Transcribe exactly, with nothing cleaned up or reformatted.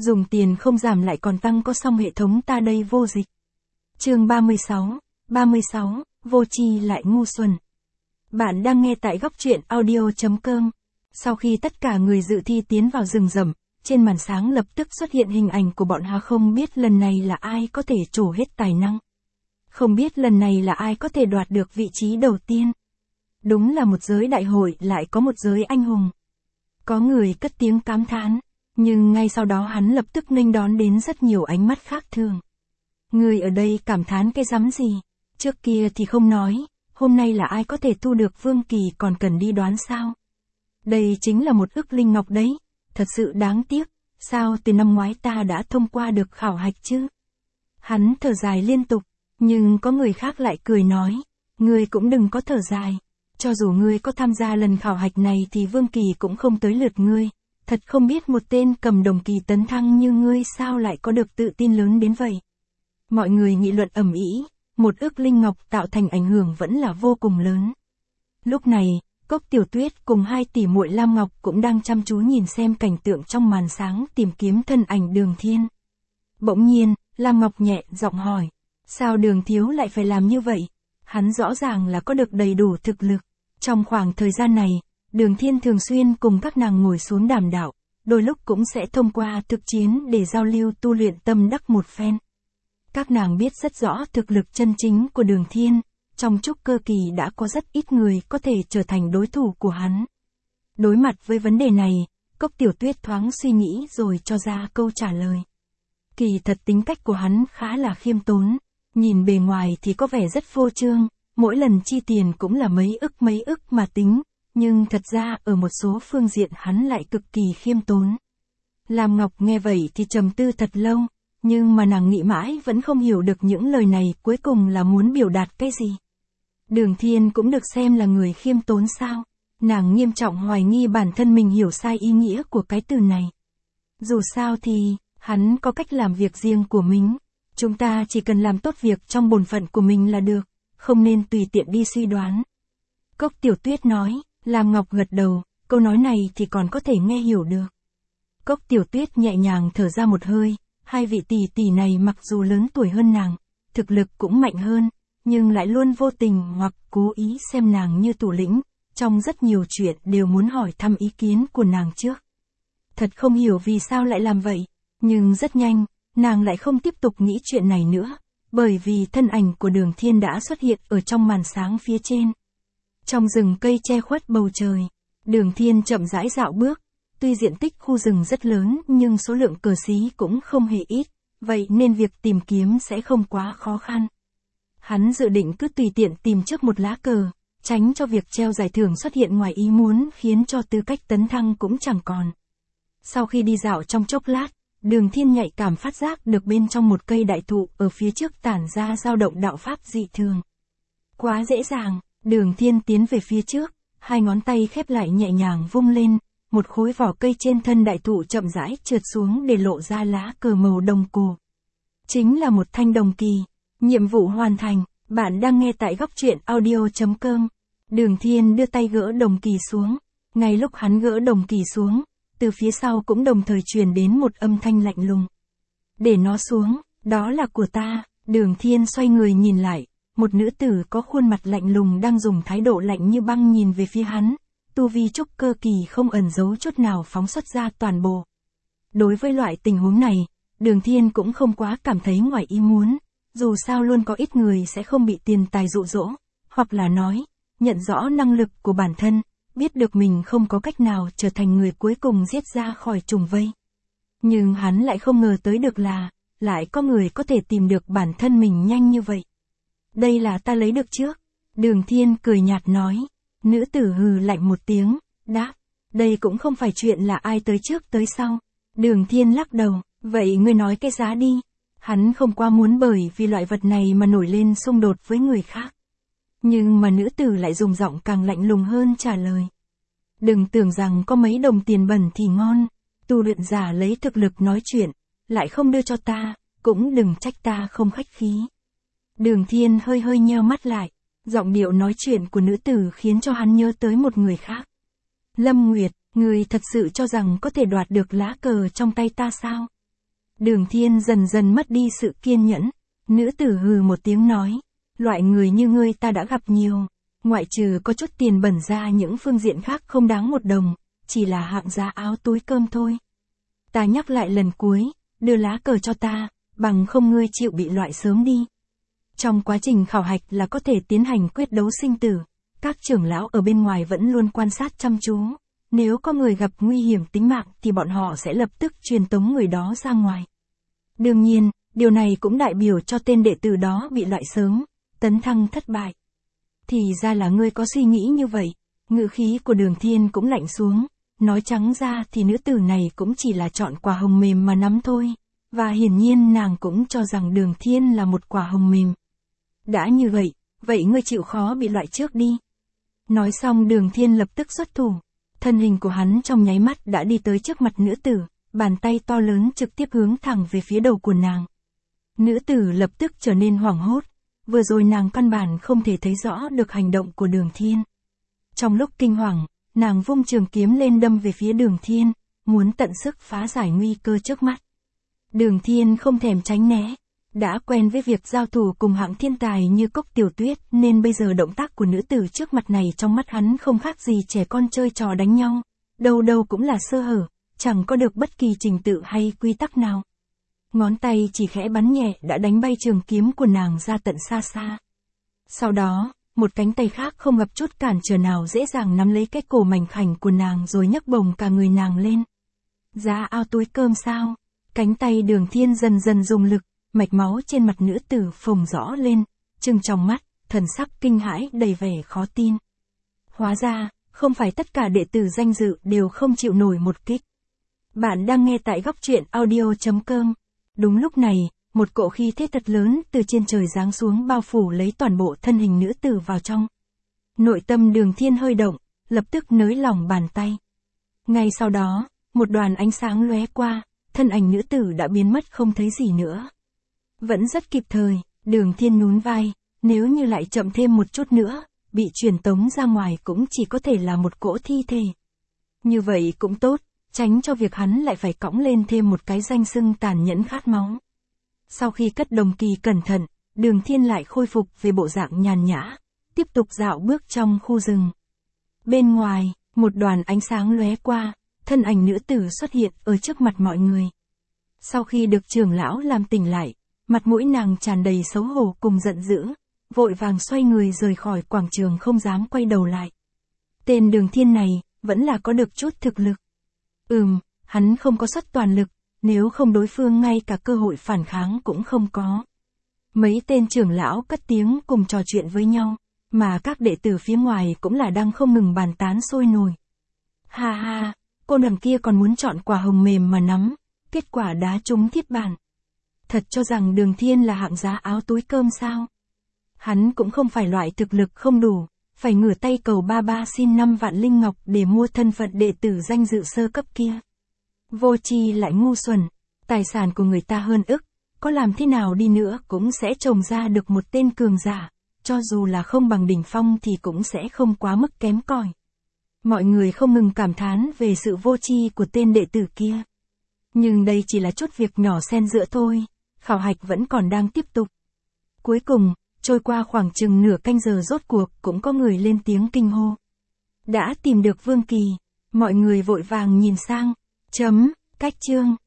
dùng tiền không giảm lại còn tăng có xong hệ thống ta đây vô dịch. Chương ba mươi sáu, ba mươi sáu, vô tri lại ngu xuẩn. Bạn đang nghe tại góc truyện audio chấm com. Sau khi tất cả người dự thi tiến vào rừng rậm, trên màn sáng lập tức xuất hiện hình ảnh của bọn họ. Không biết lần này là ai có thể trổ hết tài năng. Không biết lần này là ai có thể đoạt được vị trí đầu tiên. Đúng là một giới đại hội lại có một giới anh hùng. Có người cất tiếng cảm thán, nhưng ngay sau đó hắn lập tức nghênh đón đến rất nhiều ánh mắt khác thường. Người ở đây cảm thán cái rắm gì, trước kia thì không nói, hôm nay là ai có thể thu được vương kỳ còn cần đi đoán sao. Đây chính là một ức linh ngọc đấy, thật sự đáng tiếc, sao từ năm ngoái ta đã thông qua được khảo hạch chứ. Hắn thở dài liên tục, nhưng có người khác lại cười nói, ngươi cũng đừng có thở dài, cho dù ngươi có tham gia lần khảo hạch này thì vương kỳ cũng không tới lượt ngươi, thật không biết một tên cầm đồng kỳ tấn thăng như ngươi sao lại có được tự tin lớn đến vậy. Mọi người nghị luận ầm ĩ, một ức linh ngọc tạo thành ảnh hưởng vẫn là vô cùng lớn. Lúc này, Cốc Tiểu Tuyết cùng hai tỷ muội Lam Ngọc cũng đang chăm chú nhìn xem cảnh tượng trong màn sáng tìm kiếm thân ảnh Đường Thiên. Bỗng nhiên, Lam Ngọc nhẹ giọng hỏi, sao Đường thiếu lại phải làm như vậy? Hắn rõ ràng là có được đầy đủ thực lực. Trong khoảng thời gian này, Đường Thiên thường xuyên cùng các nàng ngồi xuống đàm đạo, đôi lúc cũng sẽ thông qua thực chiến để giao lưu tu luyện tâm đắc một phen. Các nàng biết rất rõ thực lực chân chính của Đường Thiên, trong trúc cơ kỳ đã có rất ít người có thể trở thành đối thủ của hắn. Đối mặt với vấn đề này, Cốc Tiểu Tuyết thoáng suy nghĩ rồi cho ra câu trả lời. Kỳ thật tính cách của hắn khá là khiêm tốn, nhìn bề ngoài thì có vẻ rất phô trương, mỗi lần chi tiền cũng là mấy ức mấy ức mà tính, nhưng thật ra ở một số phương diện hắn lại cực kỳ khiêm tốn. Lam Ngọc nghe vậy thì trầm tư thật lâu, nhưng mà nàng nghĩ mãi vẫn không hiểu được những lời này cuối cùng là muốn biểu đạt cái gì. Đường Thiên cũng được xem là người khiêm tốn sao? Nàng nghiêm trọng hoài nghi bản thân mình hiểu sai ý nghĩa của cái từ này. Dù sao thì, hắn có cách làm việc riêng của mình. Chúng ta chỉ cần làm tốt việc trong bổn phận của mình là được, không nên tùy tiện đi suy đoán. Cốc Tiểu Tuyết nói, Lam Ngọc gật đầu, câu nói này thì còn có thể nghe hiểu được. Cốc Tiểu Tuyết nhẹ nhàng thở ra một hơi, hai vị tỷ tỷ này mặc dù lớn tuổi hơn nàng, thực lực cũng mạnh hơn, nhưng lại luôn vô tình hoặc cố ý xem nàng như thủ lĩnh, trong rất nhiều chuyện đều muốn hỏi thăm ý kiến của nàng trước. Thật không hiểu vì sao lại làm vậy, nhưng rất nhanh, nàng lại không tiếp tục nghĩ chuyện này nữa, bởi vì thân ảnh của Đường Thiên đã xuất hiện ở trong màn sáng phía trên. Trong rừng cây che khuất bầu trời, Đường Thiên chậm rãi dạo bước, tuy diện tích khu rừng rất lớn nhưng số lượng cờ xí cũng không hề ít, vậy nên việc tìm kiếm sẽ không quá khó khăn. Hắn dự định cứ tùy tiện tìm trước một lá cờ, tránh cho việc treo giải thưởng xuất hiện ngoài ý muốn khiến cho tư cách tấn thăng cũng chẳng còn. Sau khi đi dạo trong chốc lát, Đường Thiên nhạy cảm phát giác được bên trong một cây đại thụ ở phía trước tản ra dao động đạo pháp dị thường. Quá dễ dàng, Đường Thiên tiến về phía trước, hai ngón tay khép lại nhẹ nhàng vung lên, một khối vỏ cây trên thân đại thụ chậm rãi trượt xuống để lộ ra lá cờ màu đồng cổ. Chính là một thanh đồng kỳ. Nhiệm vụ hoàn thành, bạn đang nghe tại góc truyện audio chấm com. Đường Thiên đưa tay gỡ đồng kỳ xuống, ngay lúc hắn gỡ đồng kỳ xuống, từ phía sau cũng đồng thời truyền đến một âm thanh lạnh lùng. Để nó xuống, đó là của ta. Đường Thiên xoay người nhìn lại, một nữ tử có khuôn mặt lạnh lùng đang dùng thái độ lạnh như băng nhìn về phía hắn, tu vi trúc cơ kỳ không ẩn giấu chút nào phóng xuất ra toàn bộ. Đối với loại tình huống này, Đường Thiên cũng không quá cảm thấy ngoài ý muốn, dù sao luôn có ít người sẽ không bị tiền tài dụ dỗ, hoặc là nói, nhận rõ năng lực của bản thân, biết được mình không có cách nào trở thành người cuối cùng giết ra khỏi trùng vây. Nhưng hắn lại không ngờ tới được là, lại có người có thể tìm được bản thân mình nhanh như vậy. Đây là ta lấy được trước. Đường Thiên cười nhạt nói. Nữ tử hừ lạnh một tiếng, đáp, đây cũng không phải chuyện là ai tới trước tới sau. Đường Thiên lắc đầu, vậy ngươi nói cái giá đi. Hắn không qua muốn bởi vì loại vật này mà nổi lên xung đột với người khác. Nhưng mà nữ tử lại dùng giọng càng lạnh lùng hơn trả lời. Đừng tưởng rằng có mấy đồng tiền bẩn thì ngon, tu luyện giả lấy thực lực nói chuyện, lại không đưa cho ta, cũng đừng trách ta không khách khí. Đường Thiên hơi hơi nheo mắt lại, giọng điệu nói chuyện của nữ tử khiến cho hắn nhớ tới một người khác. Lâm Nguyệt, người thật sự cho rằng có thể đoạt được lá cờ trong tay ta sao? Đường Thiên dần dần mất đi sự kiên nhẫn. Nữ tử hừ một tiếng nói. Loại người như ngươi ta đã gặp nhiều. Ngoại trừ có chút tiền bẩn ra những phương diện khác không đáng một đồng. Chỉ là hạng giá áo túi cơm thôi. Ta nhắc lại lần cuối, đưa lá cờ cho ta, bằng không ngươi chịu bị loại sớm đi. Trong quá trình khảo hạch là có thể tiến hành quyết đấu sinh tử. Các trưởng lão ở bên ngoài vẫn luôn quan sát chăm chú. Nếu có người gặp nguy hiểm tính mạng thì bọn họ sẽ lập tức truyền tống người đó ra ngoài. Đương nhiên, điều này cũng đại biểu cho tên đệ tử đó bị loại sớm, tấn thăng thất bại. Thì ra là ngươi có suy nghĩ như vậy. Ngữ khí của Đường Thiên cũng lạnh xuống. Nói trắng ra thì nữ tử này cũng chỉ là chọn quả hồng mềm mà nắm thôi. Và hiển nhiên nàng cũng cho rằng Đường Thiên là một quả hồng mềm. Đã như vậy, vậy ngươi chịu khó bị loại trước đi. Nói xong Đường Thiên lập tức xuất thủ. Thân hình của hắn trong nháy mắt đã đi tới trước mặt nữ tử, bàn tay to lớn trực tiếp hướng thẳng về phía đầu của nàng. Nữ tử lập tức trở nên hoảng hốt, vừa rồi nàng căn bản không thể thấy rõ được hành động của Đường Thiên. Trong lúc kinh hoàng, nàng vung trường kiếm lên đâm về phía Đường Thiên, muốn tận sức phá giải nguy cơ trước mắt. Đường Thiên không thèm tránh né, đã quen với việc giao thủ cùng hạng thiên tài như Cốc Tiểu Tuyết nên bây giờ động tác của nữ tử trước mặt này trong mắt hắn không khác gì trẻ con chơi trò đánh nhau, đâu đâu cũng là sơ hở, chẳng có được bất kỳ trình tự hay quy tắc nào. Ngón tay chỉ khẽ bắn nhẹ đã đánh bay trường kiếm của nàng ra tận xa xa. Sau đó, một cánh tay khác không gặp chút cản trở nào dễ dàng nắm lấy cái cổ mảnh khảnh của nàng rồi nhấc bổng cả người nàng lên. Giá áo túi cơm sao? Cánh tay Đường Thiên dần dần dùng lực, mạch máu trên mặt nữ tử phồng rõ lên, trừng trong mắt, thần sắc kinh hãi đầy vẻ khó tin. Hóa ra, không phải tất cả đệ tử danh dự đều không chịu nổi một kích. Bạn đang nghe tại góc truyện audio chấm com. Đúng lúc này, một cỗ khí thế thật lớn từ trên trời giáng xuống bao phủ lấy toàn bộ thân hình nữ tử vào trong. Nội tâm Đường Thiên hơi động, lập tức nới lỏng bàn tay. Ngay sau đó, một đoàn ánh sáng lóe qua, thân ảnh nữ tử đã biến mất không thấy gì nữa. Vẫn rất kịp thời, Đường Thiên nhún vai, nếu như lại chậm thêm một chút nữa, bị truyền tống ra ngoài cũng chỉ có thể là một cỗ thi thể. Như vậy cũng tốt, tránh cho việc hắn lại phải cõng lên thêm một cái danh xưng tàn nhẫn khát máu. Sau khi cất đồng kỳ cẩn thận, Đường Thiên lại khôi phục về bộ dạng nhàn nhã, tiếp tục dạo bước trong khu rừng. Bên ngoài, một đoàn ánh sáng lóe qua, thân ảnh nữ tử xuất hiện ở trước mặt mọi người. Sau khi được trưởng lão làm tỉnh lại, mặt mũi nàng tràn đầy xấu hổ cùng giận dữ, vội vàng xoay người rời khỏi quảng trường không dám quay đầu lại. Tên Đường Thiên này, vẫn là có được chút thực lực. Ừm, hắn không có xuất toàn lực, nếu không đối phương ngay cả cơ hội phản kháng cũng không có. Mấy tên trưởng lão cất tiếng cùng trò chuyện với nhau, mà các đệ tử phía ngoài cũng là đang không ngừng bàn tán sôi nổi. Ha ha, cô nàng kia còn muốn chọn quả hồng mềm mà nắm, kết quả đá trúng thiết bản. Thật cho rằng Đường Thiên là hạng giá áo túi cơm sao? Hắn cũng không phải loại thực lực không đủ, phải ngửa tay cầu ba ba xin năm vạn linh ngọc để mua thân phận đệ tử danh dự sơ cấp kia. Vô tri lại ngu xuẩn, tài sản của người ta hơn ức, có làm thế nào đi nữa cũng sẽ trồng ra được một tên cường giả, cho dù là không bằng đỉnh phong thì cũng sẽ không quá mức kém cỏi. Mọi người không ngừng cảm thán về sự vô tri của tên đệ tử kia. Nhưng đây chỉ là chút việc nhỏ xen giữa thôi, khảo hạch vẫn còn đang tiếp tục. Cuối cùng, trôi qua khoảng chừng nửa canh giờ rốt cuộc cũng có người lên tiếng kinh hô. Đã tìm được Vương Kỳ, mọi người vội vàng nhìn sang, chấm, cách chương.